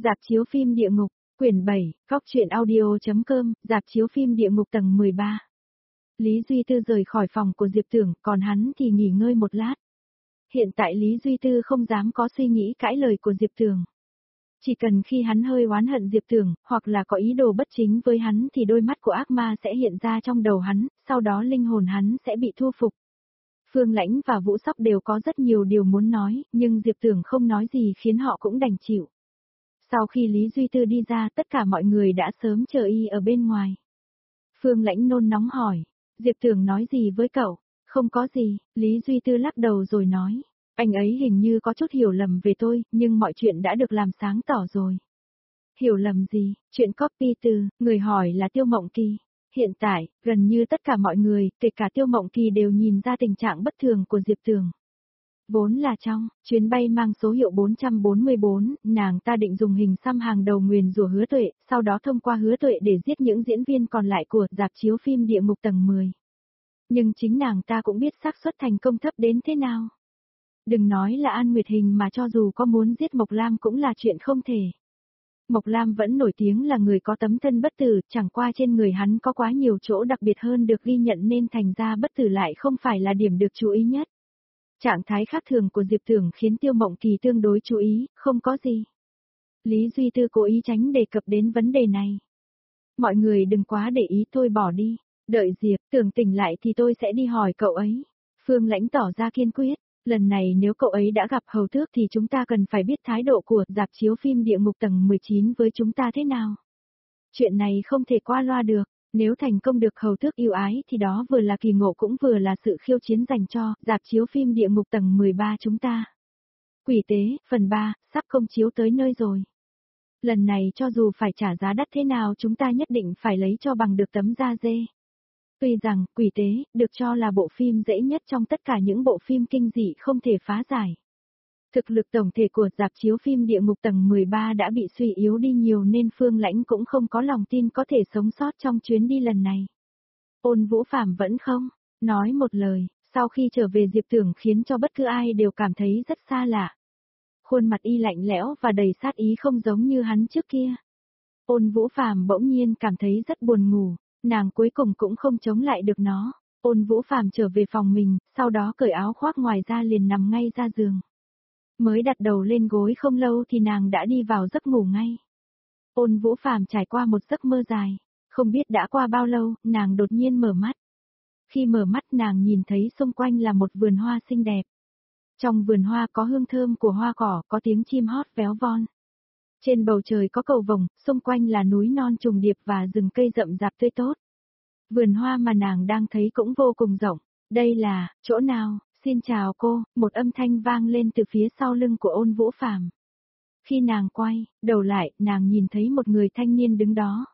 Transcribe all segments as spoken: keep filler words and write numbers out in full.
Rạp chiếu phim địa ngục, quyển bảy, góc truyện audio.com, rạp chiếu phim địa ngục tầng mười ba. Lý Duy Tư rời khỏi phòng của Diệp Tưởng, còn hắn thì nghỉ ngơi một lát. Hiện tại Lý Duy Tư không dám có suy nghĩ cãi lời của Diệp Tưởng. Chỉ cần khi hắn hơi oán hận Diệp Tưởng, hoặc là có ý đồ bất chính với hắn thì đôi mắt của ác ma sẽ hiện ra trong đầu hắn, sau đó linh hồn hắn sẽ bị thu phục. Phương Lãnh và Vũ Sóc đều có rất nhiều điều muốn nói, nhưng Diệp Tưởng không nói gì khiến họ cũng đành chịu. Sau khi Lý Duy Tư đi ra, tất cả mọi người đã sớm chờ y ở bên ngoài. Phương Lãnh nôn nóng hỏi, Diệp Tưởng nói gì với cậu? Không có gì, Lý Duy Tư lắc đầu rồi nói, anh ấy hình như có chút hiểu lầm về tôi, nhưng mọi chuyện đã được làm sáng tỏ rồi. Hiểu lầm gì? Chuyện copy từ, người hỏi là Tiêu Mộng Kỳ. Hiện tại, gần như tất cả mọi người, kể cả Tiêu Mộng Kỳ đều nhìn ra tình trạng bất thường của Diệp Tưởng. Vốn là trong chuyến bay mang số hiệu bốn trăm bốn mươi bốn, nàng ta định dùng hình xăm hàng đầu nguyền rủa Hứa Tuệ, sau đó thông qua Hứa Tuệ để giết những diễn viên còn lại của rạp chiếu phim địa ngục tầng mười. Nhưng chính nàng ta cũng biết xác suất thành công thấp đến thế nào. Đừng nói là An Nguyệt Hình mà cho dù có muốn giết Mộc Lam cũng là chuyện không thể. Mộc Lam vẫn nổi tiếng là người có tấm thân bất tử, chẳng qua trên người hắn có quá nhiều chỗ đặc biệt hơn được ghi nhận nên thành ra bất tử lại không phải là điểm được chú ý nhất. Trạng thái khác thường của Diệp Tưởng khiến Tiêu Mộng Kỳ tương đối chú ý, không có gì. Lý Duy Tư cố ý tránh đề cập đến vấn đề này. Mọi người đừng quá để ý, tôi bỏ đi. Đợi Diệp Tưởng tỉnh lại thì tôi sẽ đi hỏi cậu ấy. Phương Lãnh tỏ ra kiên quyết. Lần này nếu cậu ấy đã gặp Hầu Tước thì chúng ta cần phải biết thái độ của rạp chiếu phim địa ngục tầng mười chín với chúng ta thế nào. Chuyện này không thể qua loa được. Nếu thành công được Hầu Tước yêu ái thì đó vừa là kỳ ngộ cũng vừa là sự khiêu chiến dành cho rạp chiếu phim địa ngục tầng mười ba chúng ta. Quỷ tế, phần ba, sắp công chiếu tới nơi rồi. Lần này cho dù phải trả giá đắt thế nào chúng ta nhất định phải lấy cho bằng được tấm da dê. Tuy rằng, Quỷ tế, được cho là bộ phim dễ nhất trong tất cả những bộ phim kinh dị không thể phá giải. Thực lực tổng thể của rạp chiếu phim địa ngục tầng mười ba đã bị suy yếu đi nhiều nên Phương Lãnh cũng không có lòng tin có thể sống sót trong chuyến đi lần này. Ôn Vũ Phàm vẫn không nói một lời, sau khi trở về Diệp Tưởng khiến cho bất cứ ai đều cảm thấy rất xa lạ. Khuôn mặt y lạnh lẽo và đầy sát ý không giống như hắn trước kia. Ôn Vũ Phàm bỗng nhiên cảm thấy rất buồn ngủ, nàng cuối cùng cũng không chống lại được nó. Ôn Vũ Phàm trở về phòng mình, sau đó cởi áo khoác ngoài ra liền nằm ngay ra giường. Mới đặt đầu lên gối không lâu thì nàng đã đi vào giấc ngủ ngay. Ôn Vũ Phàm trải qua một giấc mơ dài, không biết đã qua bao lâu, nàng đột nhiên mở mắt. Khi mở mắt nàng nhìn thấy xung quanh là một vườn hoa xinh đẹp. Trong vườn hoa có hương thơm của hoa cỏ, có tiếng chim hót véo von. Trên bầu trời có cầu vồng, xung quanh là núi non trùng điệp và rừng cây rậm rạp tươi tốt. Vườn hoa mà nàng đang thấy cũng vô cùng rộng. Đây là, chỗ nào? Xin chào cô, một âm thanh vang lên từ phía sau lưng của Ôn Vũ Phàm. Khi nàng quay đầu lại, nàng nhìn thấy một người thanh niên đứng đó.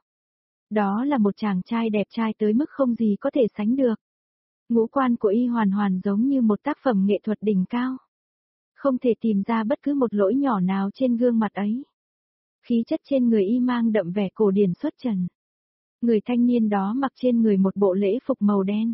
Đó là một chàng trai đẹp trai tới mức không gì có thể sánh được. Ngũ quan của y hoàn hoàn giống như một tác phẩm nghệ thuật đỉnh cao. Không thể tìm ra bất cứ một lỗi nhỏ nào trên gương mặt ấy. Khí chất trên người y mang đậm vẻ cổ điển xuất trần. Người thanh niên đó mặc trên người một bộ lễ phục màu đen.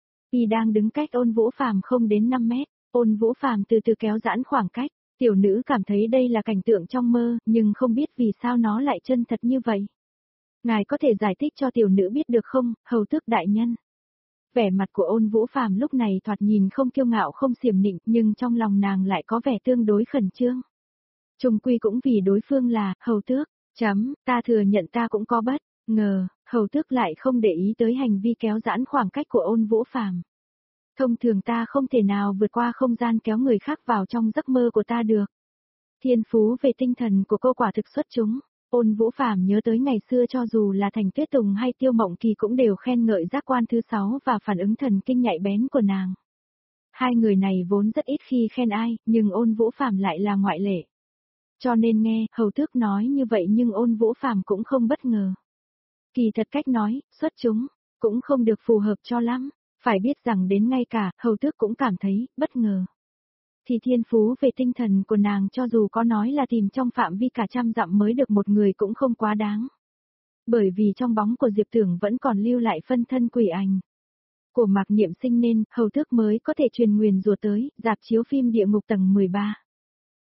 Y đang đứng cách Ôn Vũ Phàm không đến năm mét, Ôn Vũ Phàm từ từ kéo giãn khoảng cách, tiểu nữ cảm thấy đây là cảnh tượng trong mơ, nhưng không biết vì sao nó lại chân thật như vậy. Ngài có thể giải thích cho tiểu nữ biết được không, Hầu Tước đại nhân? Vẻ mặt của Ôn Vũ Phàm lúc này thoạt nhìn không kiêu ngạo không xiểm nịnh, nhưng trong lòng nàng lại có vẻ tương đối khẩn trương. Chung quy cũng vì đối phương là Hầu Tước, chấm, ta thừa nhận ta cũng có bất ngờ, Hầu Tước lại không để ý tới hành vi kéo giãn khoảng cách của Ôn Vũ Phàm. Thông thường ta không thể nào vượt qua không gian kéo người khác vào trong giấc mơ của ta được. Thiên phú về tinh thần của cô quả thực xuất chúng. Ôn Vũ Phàm nhớ tới ngày xưa cho dù là Thành Tuyết Tùng hay Tiêu Mộng Kỳ cũng đều khen ngợi giác quan thứ sáu và phản ứng thần kinh nhạy bén của nàng. Hai người này vốn rất ít khi khen ai, nhưng Ôn Vũ Phàm lại là ngoại lệ. Cho nên nghe Hầu Tước nói như vậy nhưng Ôn Vũ Phàm cũng không bất ngờ. Kỳ thật cách nói, xuất chúng, cũng không được phù hợp cho lắm. Phải biết rằng đến ngay cả Hầu Tước cũng cảm thấy bất ngờ. Thì thiên phú về tinh thần của nàng cho dù có nói là tìm trong phạm vi cả trăm dặm mới được một người cũng không quá đáng. Bởi vì trong bóng của Diệp Tưởng vẫn còn lưu lại phân thân quỷ ảnh của Mạc Niệm Sinh nên Hầu Tước mới có thể truyền nguyền rủa tới rạp chiếu phim địa ngục tầng mười ba.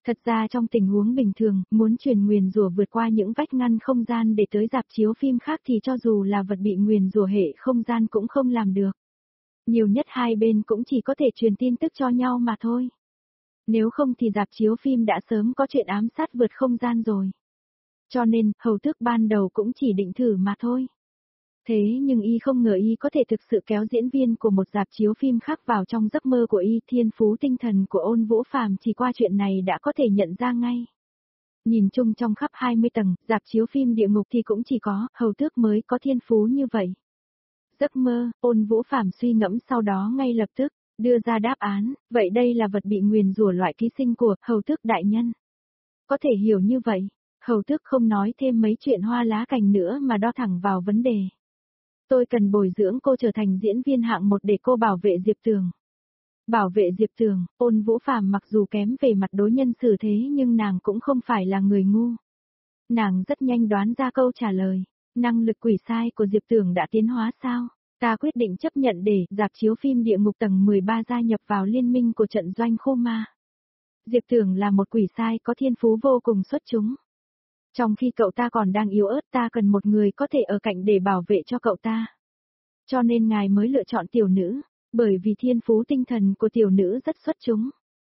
Thật ra trong tình huống bình thường, muốn truyền nguyền rủa vượt qua những vách ngăn không gian để tới rạp chiếu phim khác thì cho dù là vật bị nguyền rủa hệ không gian cũng không làm được. Nhiều nhất hai bên cũng chỉ có thể truyền tin tức cho nhau mà thôi. Nếu không thì rạp chiếu phim đã sớm có chuyện ám sát vượt không gian rồi. Cho nên, hầu tước ban đầu cũng chỉ định thử mà thôi. Thế nhưng y không ngờ y có thể thực sự kéo diễn viên của một rạp chiếu phim khác vào trong giấc mơ của y. Thiên phú tinh thần của Ôn Vũ Phàm chỉ qua chuyện này đã có thể nhận ra ngay. Nhìn chung trong khắp hai mươi tầng, rạp chiếu phim địa ngục thì cũng chỉ có hầu tước mới có thiên phú như vậy. Giấc mơ, Ôn Vũ Phàm suy ngẫm sau đó ngay lập tức, đưa ra đáp án, vậy đây là vật bị nguyền rủa loại ký sinh của hầu tước đại nhân. Có thể hiểu như vậy, hầu tước không nói thêm mấy chuyện hoa lá cành nữa mà đo thẳng vào vấn đề. Tôi cần bồi dưỡng cô trở thành diễn viên hạng một để cô bảo vệ Diệp Tường. Bảo vệ Diệp Tường, Ôn Vũ Phàm mặc dù kém về mặt đối nhân xử thế nhưng nàng cũng không phải là người ngu. Nàng rất nhanh đoán ra câu trả lời, năng lực quỷ sai của Diệp Tường đã tiến hóa sao? Ta quyết định chấp nhận để rạp chiếu phim địa ngục tầng mười ba gia nhập vào liên minh của trận doanh khô ma. Diệp Tường là một quỷ sai có thiên phú vô cùng xuất chúng. Trong khi cậu ta còn đang yếu ớt ta cần một người có thể ở cạnh để bảo vệ cho cậu ta. Cho nên ngài mới lựa chọn tiểu nữ, bởi vì thiên phú tinh thần của tiểu nữ rất xuất chúng.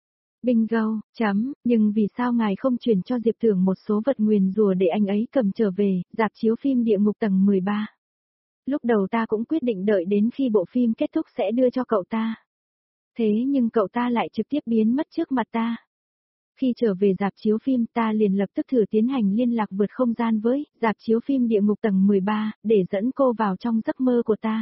Bingo, chấm, nhưng vì sao ngài không truyền cho Diệp Tường một số vật nguyền rủa để anh ấy cầm trở về, rạp chiếu phim địa ngục tầng mười ba. Lúc đầu ta cũng quyết định đợi đến khi bộ phim kết thúc sẽ đưa cho cậu ta. Thế nhưng cậu ta lại trực tiếp biến mất trước mặt ta. Khi trở về rạp chiếu phim ta liền lập tức thử tiến hành liên lạc vượt không gian với rạp chiếu phim địa ngục tầng mười ba, để dẫn cô vào trong giấc mơ của ta.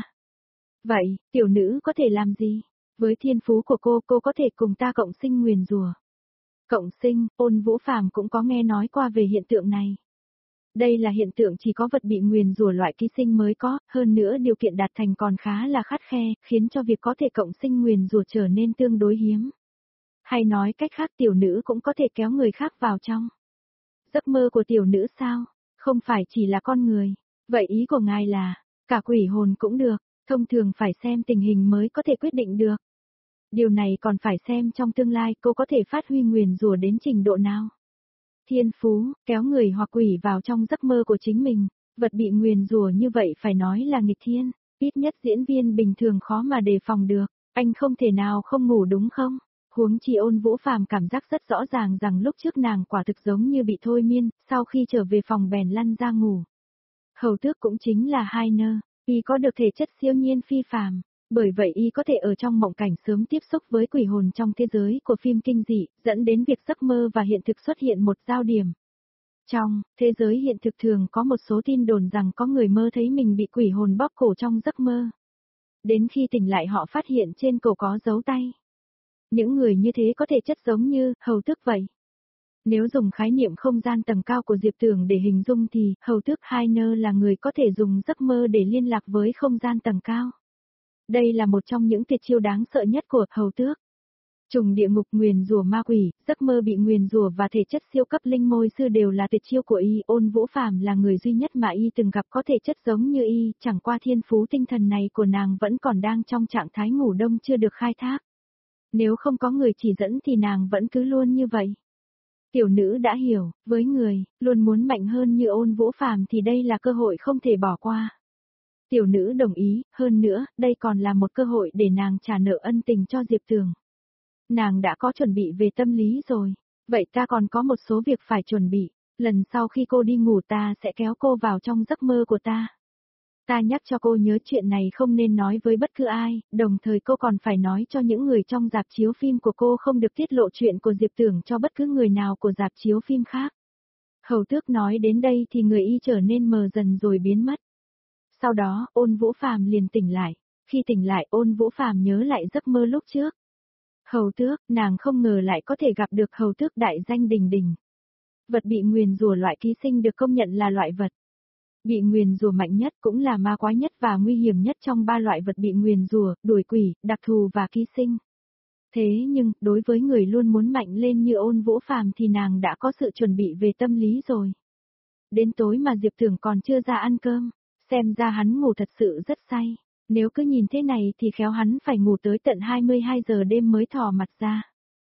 Vậy, tiểu nữ có thể làm gì? Với thiên phú của cô, cô có thể cùng ta cộng sinh nguyền rủa. Cộng sinh, Ôn Vũ Phàm cũng có nghe nói qua về hiện tượng này. Đây là hiện tượng chỉ có vật bị nguyền rủa loại ký sinh mới có, hơn nữa điều kiện đạt thành còn khá là khắt khe, khiến cho việc có thể cộng sinh nguyền rủa trở nên tương đối hiếm. Hay nói cách khác tiểu nữ cũng có thể kéo người khác vào trong. Giấc mơ của tiểu nữ sao? Không phải chỉ là con người. Vậy ý của ngài là, cả quỷ hồn cũng được, thông thường phải xem tình hình mới có thể quyết định được. Điều này còn phải xem trong tương lai cô có thể phát huy nguyền rủa đến trình độ nào. Thiên phú, kéo người hoặc quỷ vào trong giấc mơ của chính mình, vật bị nguyền rủa như vậy phải nói là nghịch thiên, ít nhất diễn viên bình thường khó mà đề phòng được, anh không thể nào không ngủ đúng không? Huống chi Ôn Vũ Phàm cảm giác rất rõ ràng rằng lúc trước nàng quả thực giống như bị thôi miên, sau khi trở về phòng bèn lăn ra ngủ. Hầu tước cũng chính là hai nơ, y có được thể chất siêu nhiên phi phàm, bởi vậy y có thể ở trong mộng cảnh sớm tiếp xúc với quỷ hồn trong thế giới của phim kinh dị, dẫn đến việc giấc mơ và hiện thực xuất hiện một giao điểm. Trong thế giới hiện thực thường có một số tin đồn rằng có người mơ thấy mình bị quỷ hồn bóp cổ trong giấc mơ. Đến khi tỉnh lại họ phát hiện trên cổ có dấu tay. Những người như thế có thể chất giống như hầu tước vậy. Nếu dùng khái niệm không gian tầng cao của Diệp Tường để hình dung thì hầu tước hai nơ là người có thể dùng giấc mơ để liên lạc với không gian tầng cao. Đây là một trong những tuyệt chiêu đáng sợ nhất của hầu tước. Trùng địa ngục nguyền rủa ma quỷ, giấc mơ bị nguyền rủa và thể chất siêu cấp linh môi sư đều là tuyệt chiêu của y. Ôn Vũ Phàm là người duy nhất mà y từng gặp có thể chất giống như y, chẳng qua thiên phú tinh thần này của nàng vẫn còn đang trong trạng thái ngủ đông chưa được khai thác. Nếu không có người chỉ dẫn thì nàng vẫn cứ luôn như vậy. Tiểu nữ đã hiểu, với người, luôn muốn mạnh hơn như Ôn Vũ Phàm thì đây là cơ hội không thể bỏ qua. Tiểu nữ đồng ý, hơn nữa, đây còn là một cơ hội để nàng trả nợ ân tình cho Diệp Tường. Nàng đã có chuẩn bị về tâm lý rồi, vậy ta còn có một số việc phải chuẩn bị, lần sau khi cô đi ngủ ta sẽ kéo cô vào trong giấc mơ của ta. Ta nhắc cho cô nhớ chuyện này không nên nói với bất cứ ai, đồng thời cô còn phải nói cho những người trong rạp chiếu phim của cô không được tiết lộ chuyện của Diệp Tường cho bất cứ người nào của rạp chiếu phim khác. Hầu tước nói đến đây thì người y trở nên mờ dần rồi biến mất. Sau đó, Ôn Vũ Phàm liền tỉnh lại. Khi tỉnh lại, Ôn Vũ Phàm nhớ lại giấc mơ lúc trước. Hầu tước, nàng không ngờ lại có thể gặp được hầu tước đại danh Đình Đình. Vật bị nguyền rủa loại ký sinh được công nhận là loại vật bị nguyền rủa mạnh nhất, cũng là ma quái nhất và nguy hiểm nhất trong ba loại vật bị nguyền rủa, đuổi quỷ, đặc thù và ký sinh. Thế nhưng, đối với người luôn muốn mạnh lên như Ôn Vũ Phàm thì nàng đã có sự chuẩn bị về tâm lý rồi. Đến tối mà Diệp Tường còn chưa ra ăn cơm, xem ra hắn ngủ thật sự rất say. Nếu cứ nhìn thế này thì khéo hắn phải ngủ tới tận hai mươi hai giờ đêm mới thò mặt ra.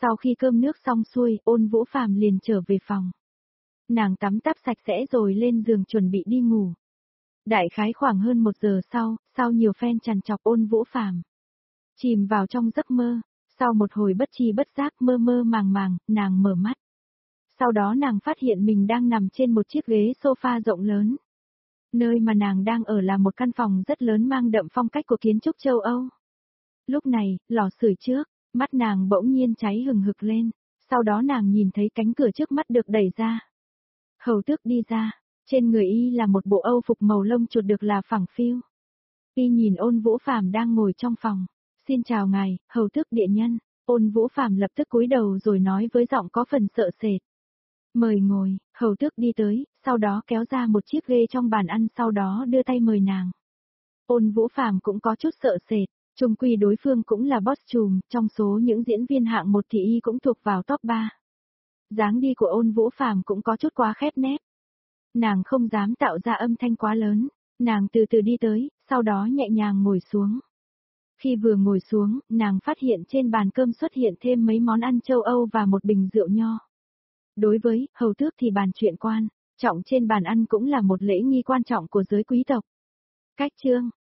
Sau khi cơm nước xong xuôi, Ôn Vũ Phàm liền trở về phòng. Nàng tắm táp sạch sẽ rồi lên giường chuẩn bị đi ngủ. Đại khái khoảng hơn một giờ sau, sau nhiều phen trằn trọc Ôn Vũ Phàm chìm vào trong giấc mơ. Sau một hồi bất tri bất giác mơ mơ màng màng, nàng mở mắt. Sau đó nàng phát hiện mình đang nằm trên một chiếc ghế sofa rộng lớn. Nơi mà nàng đang ở là một căn phòng rất lớn mang đậm phong cách của kiến trúc châu Âu. Lúc này, lò sưởi trước, mắt nàng bỗng nhiên cháy hừng hực lên, sau đó nàng nhìn thấy cánh cửa trước mắt được đẩy ra. Hầu Tước đi ra, trên người y là một bộ âu phục màu lông chuột được là phẳng phiu. Y nhìn Ôn Vũ Phàm đang ngồi trong phòng. Xin chào ngài, Hầu Tước địa nhân. Ôn Vũ Phàm lập tức cúi đầu rồi nói với giọng có phần sợ sệt. Mời ngồi, Hầu Tước đi tới, sau đó kéo ra một chiếc ghế trong bàn ăn sau đó đưa tay mời nàng. Ôn Vũ Phàm cũng có chút sợ sệt, chung quy đối phương cũng là boss trùm, trong số những diễn viên hạng một thì y cũng thuộc vào top ba. Dáng đi của Ôn Vũ Phàm cũng có chút quá khép nép. Nàng không dám tạo ra âm thanh quá lớn, nàng từ từ đi tới, sau đó nhẹ nhàng ngồi xuống. Khi vừa ngồi xuống, nàng phát hiện trên bàn cơm xuất hiện thêm mấy món ăn châu Âu và một bình rượu nho. Đối với Hầu Tước thì bàn chuyện quan trọng trên bàn ăn cũng là một lễ nghi quan trọng của giới quý tộc. Cách chương